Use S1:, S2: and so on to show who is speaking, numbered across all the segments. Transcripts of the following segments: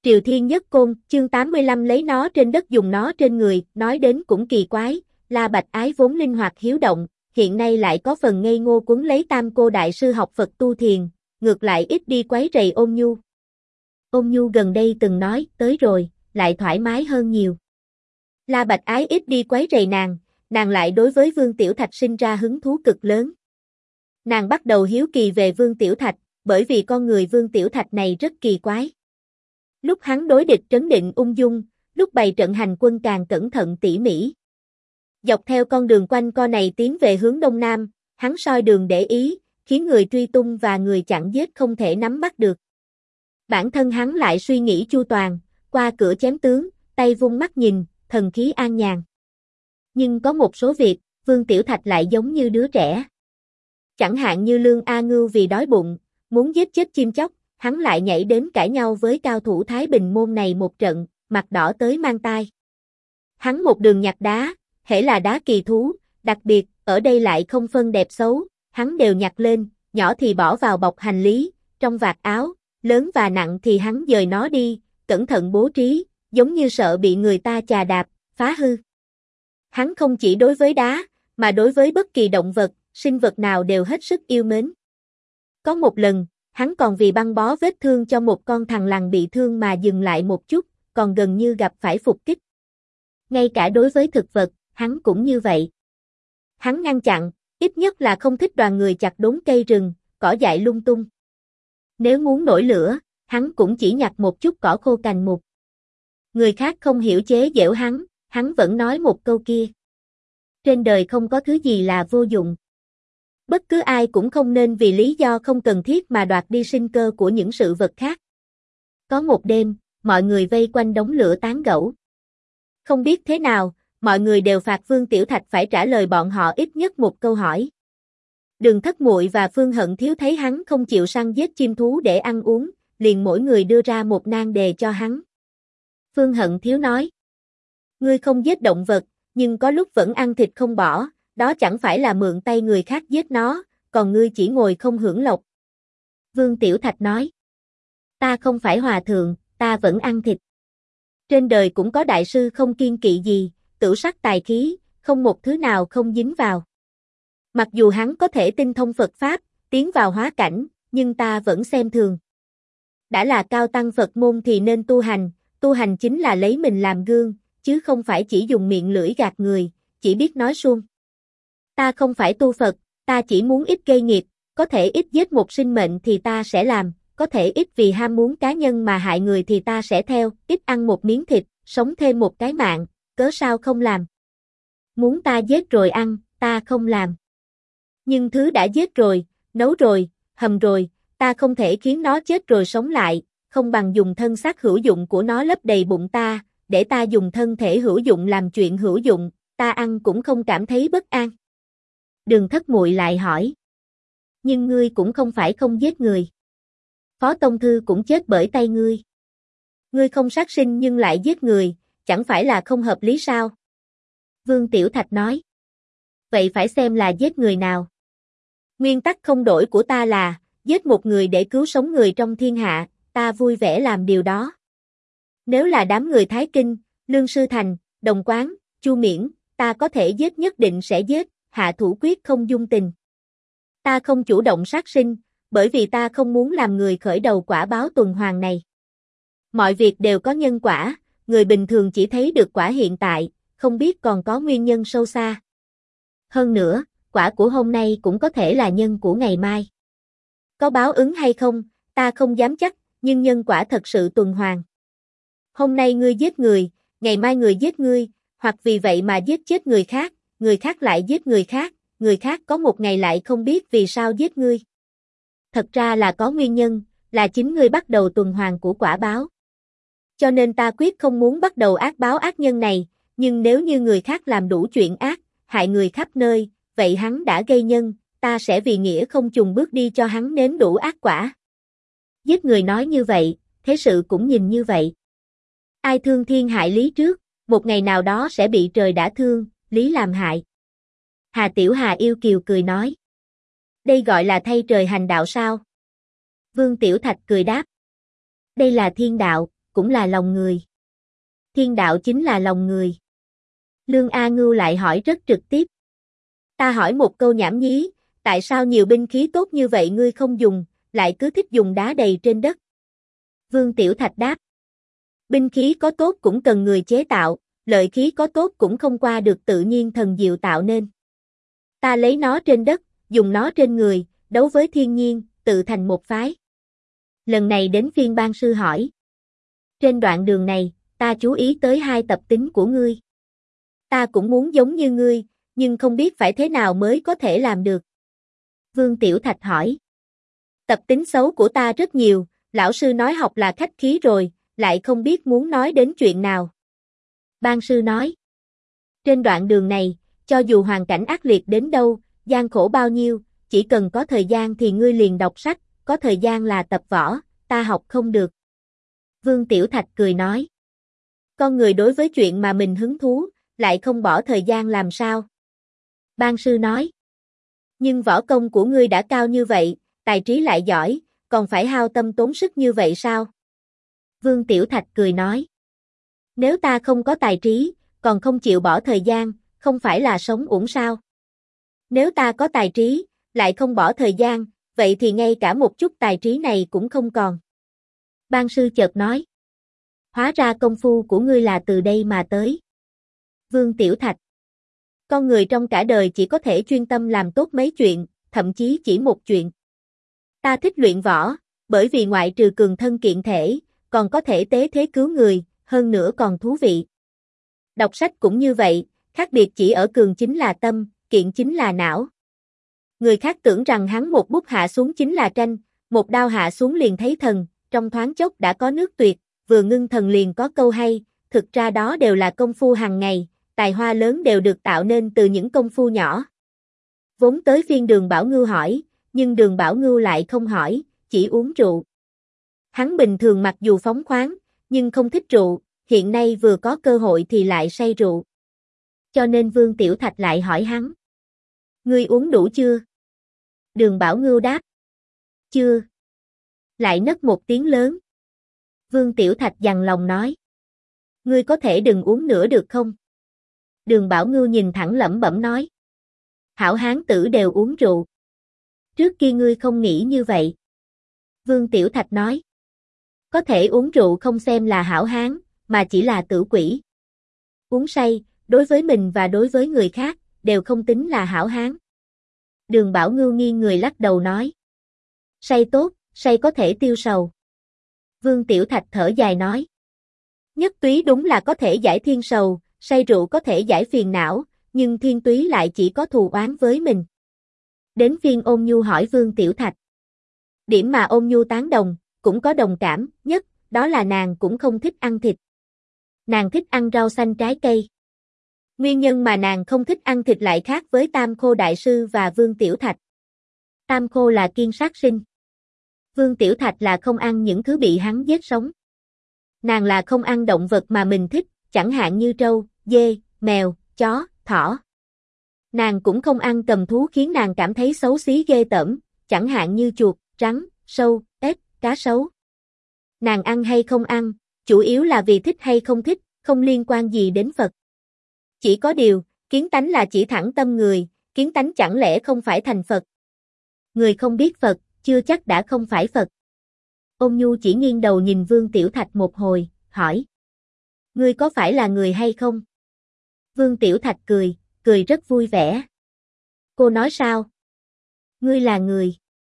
S1: Triều Thiên Nhất Côn, chương 85 lấy nó trên đất dùng nó trên người, nói đến cũng kỳ quái, La Bạch Ái vốn linh hoạt hiếu động, hiện nay lại có phần ngây ngô quấn lấy Tam Cô Đại Sư học Phật tu thiền, ngược lại ít đi quấy rầy Ôn Nhu. Ôn Nhu gần đây từng nói, tới rồi, lại thoải mái hơn nhiều. La Bạch Ái ít đi quấy rầy nàng lại đối với Vương Tiểu Thạch sinh ra hứng thú cực lớn. Nàng bắt đầu hiếu kỳ về Vương Tiểu Thạch, bởi vì con người Vương Tiểu Thạch này rất kỳ quái. Lúc hắn đối địch trấn định ung dung, lúc bày trận hành quân càng cẩn thận tỉ mỉ. Dọc theo con đường quanh co này tiến về hướng đông nam, hắn soi đường để ý, khiến người truy tung và người chặn giết không thể nắm bắt được. Bản thân hắn lại suy nghĩ chu toàn, qua cửa chém tướng, tay vung mắt nhìn, thần khí an nhàn. Nhưng có một số việc, Vương Tiểu Thạch lại giống như đứa trẻ. Chẳng hạn như Lương A Ngưu vì đói bụng, muốn giết chết chim chóc, hắn lại nhảy đến cãi nhau với cao thủ Thái Bình môn này một trận, mặt đỏ tới mang tai. Hắn một đường nhặt đá, hễ là đá kỳ thú, đặc biệt, ở đây lại không phân đẹp xấu, hắn đều nhặt lên, nhỏ thì bỏ vào bọc hành lý, trong vạt áo, lớn và nặng thì hắn dời nó đi, cẩn thận bố trí, giống như sợ bị người ta chà đạp, phá hư. Hắn không chỉ đối với đá, mà đối với bất kỳ động vật, sinh vật nào đều hết sức yêu mến. Có một lần, hắn còn vì băng bó vết thương cho một con thằn lằn bị thương mà dừng lại một chút, còn gần như gặp phải phục kích. Ngay cả đối với thực vật, hắn cũng như vậy. Hắn ngăn chặn, ít nhất là không thích đoàn người chặt đốn cây rừng, cỏ dại lung tung. Nếu muốn nổi lửa, hắn cũng chỉ nhặt một chút cỏ khô cành mục. Người khác không hiểu chế giễu hắn vẫn nói một câu kia. Trên đời không có thứ gì là vô dụng. Bất cứ ai cũng không nên vì lý do không cần thiết mà đoạt đi sinh cơ của những sự vật khác. Có một đêm, mọi người vây quanh đống lửa tán gẫu. Không biết thế nào, mọi người đều phạt Vương Tiểu Thạch phải trả lời bọn họ ít nhất một câu hỏi. Đường Thất Muội và Phương Hận Thiếu thấy hắn không chịu săn giết chim thú để ăn uống, liền mỗi người đưa ra một nan đề cho hắn. Phương Hận Thiếu nói: Ngươi không giết động vật, nhưng có lúc vẫn ăn thịt không bỏ, đó chẳng phải là mượn tay người khác giết nó, còn ngươi chỉ ngồi không hưởng lộc. Vương Tiểu Thạch nói: Ta không phải hòa thượng, ta vẫn ăn thịt. Trên đời cũng có đại sư không kiêng kỵ gì, tửu sắc tài khí, không một thứ nào không dính vào. Mặc dù hắn có thể tinh thông Phật Pháp, tiến vào hóa cảnh, nhưng ta vẫn xem thường. Đã là cao tăng Phật môn thì nên tu hành chính là lấy mình làm gương, chứ không phải chỉ dùng miệng lưỡi gạt người, chỉ biết nói suông. Ta không phải tu Phật, ta chỉ muốn ít gây nghiệp, có thể ít giết một sinh mệnh thì ta sẽ làm, có thể ít vì ham muốn cá nhân mà hại người thì ta sẽ theo, ít ăn một miếng thịt, sống thêm một cái mạng, cớ sao không làm. Muốn ta giết rồi ăn, ta không làm. Nhưng thứ đã giết rồi, nấu rồi, hầm rồi, ta không thể khiến nó chết rồi sống lại, không bằng dùng thân xác hữu dụng của nó lấp đầy bụng ta, để ta dùng thân thể hữu dụng làm chuyện hữu dụng, ta ăn cũng không cảm thấy bất an. Đường Thất Muội lại hỏi: Nhưng ngươi cũng không phải không giết người. Phó Tông Thư cũng chết bởi tay ngươi. Ngươi không sát sinh nhưng lại giết người, chẳng phải là không hợp lý sao? Vương Tiểu Thạch nói: Vậy phải xem là giết người nào. Nguyên tắc không đổi của ta là, giết một người để cứu sống người trong thiên hạ, ta vui vẻ làm điều đó. Nếu là đám người Thái Kinh, Lương Sư Thành, Đồng Quán, Chu Miễn, ta có thể giết nhất định sẽ giết, hạ thủ quyết không dung tình. Ta không chủ động sát sinh, bởi vì ta không muốn làm người khởi đầu quả báo tuần hoàn này. Mọi việc đều có nhân quả, người bình thường chỉ thấy được quả hiện tại, không biết còn có nguyên nhân sâu xa. Hơn nữa, quả của hôm nay cũng có thể là nhân của ngày mai. Có báo ứng hay không, ta không dám chắc, nhưng nhân quả thật sự tuần hoàn. Hôm nay ngươi giết người, ngày mai người giết ngươi, hoặc vì vậy mà giết chết người khác lại giết người khác có một ngày lại không biết vì sao giết ngươi. Thật ra là có nguyên nhân, là chính ngươi bắt đầu tuần hoàn của quả báo. Cho nên ta quyết không muốn bắt đầu ác báo ác nhân này, nhưng nếu như người khác làm đủ chuyện ác, hại người khắp nơi, vậy hắn đã gây nhân, ta sẽ vì nghĩa không chùn bước đi cho hắn nếm đủ ác quả. Giết người nói như vậy, thế sự cũng nhìn như vậy. Ai thương thiên hại lý trước, một ngày nào đó sẽ bị trời đã thương, lý làm hại. Hà Tiểu Hà yêu kiều cười nói: Đây gọi là thay trời hành đạo sao? Vương Tiểu Thạch cười đáp: Đây là thiên đạo, cũng là lòng người. Thiên đạo chính là lòng người. Lương A Ngưu lại hỏi rất trực tiếp. Ta hỏi một câu nhảm nhí, tại sao nhiều binh khí tốt như vậy ngươi không dùng, lại cứ thích dùng đá đầy trên đất? Vương Tiểu Thạch đáp. Binh khí có tốt cũng cần người chế tạo, lợi khí có tốt cũng không qua được tự nhiên thần diệu tạo nên. Ta lấy nó trên đất, dùng nó trên người, đấu với thiên nhiên, tự thành một phái. Lần này đến phiên ban sư hỏi. Trên đoạn đường này, ta chú ý tới hai tập tính của ngươi. Ta cũng muốn giống như ngươi, nhưng không biết phải thế nào mới có thể làm được. Vương Tiểu Thạch hỏi. Tập tính xấu của ta rất nhiều, lão sư nói học là khách khí rồi, lại không biết muốn nói đến chuyện nào. Ban sư nói. Trên đoạn đường này, cho dù hoàn cảnh ác liệt đến đâu, gian khổ bao nhiêu, chỉ cần có thời gian thì ngươi liền đọc sách, có thời gian là tập võ, ta học không được. Vương Tiểu Thạch cười nói. Con người đối với chuyện mà mình hứng thú, lại không bỏ thời gian làm sao? Ban sư nói. Nhưng võ công của ngươi đã cao như vậy, tài trí lại giỏi, còn phải hao tâm tốn sức như vậy sao? Vương Tiểu Thạch cười nói. Nếu ta không có tài trí, còn không chịu bỏ thời gian, không phải là sống uổng sao? Nếu ta có tài trí, lại không bỏ thời gian, vậy thì ngay cả một chút tài trí này cũng không còn. Ban sư chợt nói. Hóa ra công phu của ngươi là từ đây mà tới. Vương Tiểu Thạch. Con người trong cả đời chỉ có thể chuyên tâm làm tốt mấy chuyện, thậm chí chỉ một chuyện. Ta thích luyện võ, bởi vì ngoại trừ cường thân kiện thể, còn có thể tế thế cứu người, hơn nữa còn thú vị. Đọc sách cũng như vậy, khác biệt chỉ ở cường chính là tâm, kiện chính là não. Người khác tưởng rằng hắn một bút hạ xuống chính là tranh, một đao hạ xuống liền thấy thần, trong thoáng chốc đã có nước tuyệt, vừa ngưng thần liền có câu hay, thực ra đó đều là công phu hàng ngày, tài hoa lớn đều được tạo nên từ những công phu nhỏ. Vốn tới phiên Đường Bảo Ngưu hỏi, nhưng Đường Bảo Ngưu lại không hỏi, chỉ uống rượu. Hắn bình thường mặc dù phóng khoáng, nhưng không thích rượu, hiện nay vừa có cơ hội thì lại say rượu. Cho nên Vương Tiểu Thạch lại hỏi hắn. Ngươi uống đủ chưa? Đường Bảo Ngưu đáp. Chưa. Lại nấc một tiếng lớn. Vương Tiểu Thạch dằn lòng nói. Ngươi có thể đừng uống nữa được không? Đường Bảo Ngưu nhìn thẳng lẩm bẩm nói. Hảo hán tử đều uống rượu. Trước kia ngươi không nghĩ như vậy. Vương Tiểu Thạch nói. Có thể uống rượu không xem là hảo hán, mà chỉ là tử quỷ. Uống say, đối với mình và đối với người khác, đều không tính là hảo hán. Đường Bảo Ngưu nghiêng người lắc đầu nói. Say tốt, say có thể tiêu sầu. Vương Tiểu Thạch thở dài nói. Nhất túy đúng là có thể giải thiên sầu, say rượu có thể giải phiền não, nhưng thiên túy lại chỉ có thù oán với mình. Đến phiên Ôn Nhu hỏi Vương Tiểu Thạch. Điểm mà Ôn Nhu tán đồng, cũng có đồng cảm, nhất, đó là nàng cũng không thích ăn thịt. Nàng thích ăn rau xanh trái cây. Nguyên nhân mà nàng không thích ăn thịt lại khác với Tam Khô Đại Sư và Vương Tiểu Thạch. Tam Khô là kiêng sát sinh. Vương Tiểu Thạch là không ăn những thứ bị hắn giết sống. Nàng là không ăn động vật mà mình thích, chẳng hạn như trâu, dê, mèo, chó, thỏ. Nàng cũng không ăn cầm thú khiến nàng cảm thấy xấu xí ghê tởm, chẳng hạn như chuột, rắn, sâu, ếch, cá sấu. Nàng ăn hay không ăn, chủ yếu là vì thích hay không thích, không liên quan gì đến Phật. Chỉ có điều, kiến tánh là chỉ thẳng tâm người, kiến tánh chẳng lẽ không phải thành Phật. Người không biết Phật, chưa chắc đã không phải Phật. Ôn Nhu chỉ nghiêng đầu nhìn Vương Tiểu Thạch một hồi, hỏi. Ngươi có phải là người hay không? Vương Tiểu Thạch cười, cười rất vui vẻ. Cô nói sao? Ngươi là người.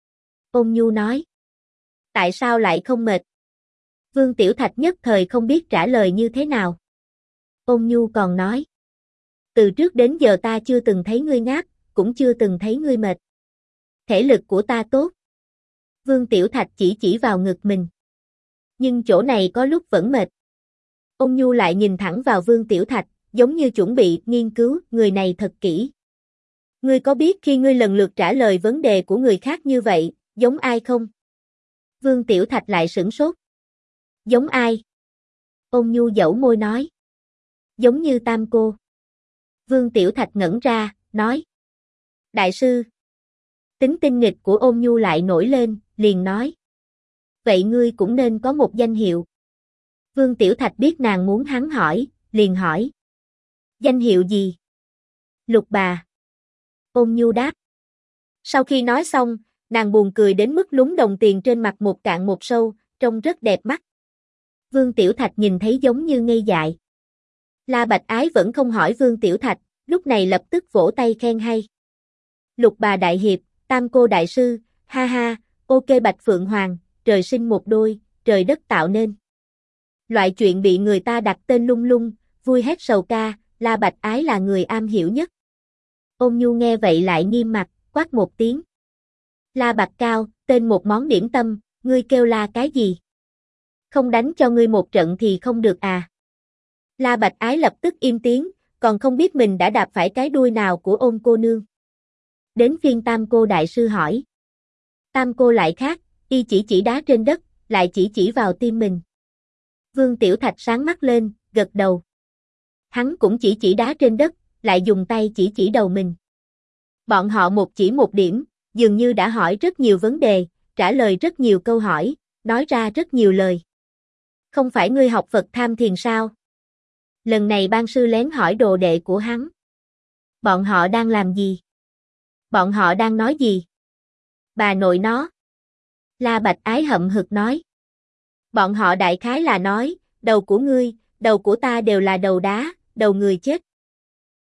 S1: Ôn Nhu nói. Tại sao lại không mệt? Vương Tiểu Thạch nhất thời không biết trả lời như thế nào. Ôn Nhu còn nói. Từ trước đến giờ ta chưa từng thấy ngươi ngáp, cũng chưa từng thấy ngươi mệt. Thể lực của ta tốt. Vương Tiểu Thạch chỉ vào ngực mình. Nhưng chỗ này có lúc vẫn mệt. Ôn Nhu lại nhìn thẳng vào Vương Tiểu Thạch, giống như chuẩn bị nghiên cứu người này thật kỹ. Ngươi có biết khi ngươi lần lượt trả lời vấn đề của người khác như vậy, giống ai không? Vương Tiểu Thạch lại sửng sốt. Giống ai? Ôn Nhu dẫu môi nói. Giống như Tam Cô. Vương Tiểu Thạch ngẩn ra, nói. Đại sư. Tính tinh nghịch của Ôn Nhu lại nổi lên, liền nói. Vậy ngươi cũng nên có một danh hiệu. Vương Tiểu Thạch biết nàng muốn hắn hỏi, liền hỏi. Danh hiệu gì? Lục bà. Ôn nhu đáp. Sau khi nói xong, nàng buồn cười đến mức lúng đồng tiền trên mặt một cạn một sâu, trông rất đẹp mắt. Vương Tiểu Thạch nhìn thấy giống như ngây dại. La Bạch Ái vẫn không hỏi Vương Tiểu Thạch, lúc này lập tức vỗ tay khen hay. Lục bà đại hiệp, tam cô đại sư, ha ha, ok Bạch Phượng Hoàng, trời sinh một đôi, trời đất tạo nên. Loại chuyện bị người ta đặt tên lung lung, vui hết sầu ca, La Bạch Ái là người am hiểu nhất. Ôn nhu nghe vậy lại nghiêm mặt, quát một tiếng. La Bạch Cao, tên một món điểm tâm, ngươi kêu la cái gì? Không đánh cho ngươi một trận thì không được à? La Bạch Ái lập tức im tiếng, còn không biết mình đã đạp phải cái đuôi nào của Ôn cô nương. Đến phiên tam cô đại sư hỏi. Tam cô lại khác, y chỉ đá trên đất, lại chỉ vào tim mình. Vương Tiểu Thạch sáng mắt lên, gật đầu. Hắn cũng chỉ đá trên đất, lại dùng tay chỉ đầu mình. Bọn họ một chỉ một điểm, dường như đã hỏi rất nhiều vấn đề, trả lời rất nhiều câu hỏi, nói ra rất nhiều lời. Không phải ngươi học Phật tham thiền sao? Lần này ban sư lén hỏi đồ đệ của hắn. Bọn họ đang làm gì? Bọn họ đang nói gì? Bà nội nó. La Bạch Ái hậm hực nói. Bọn họ đại khái là nói, đầu của ngươi, đầu của ta đều là đầu đá, đầu người chết.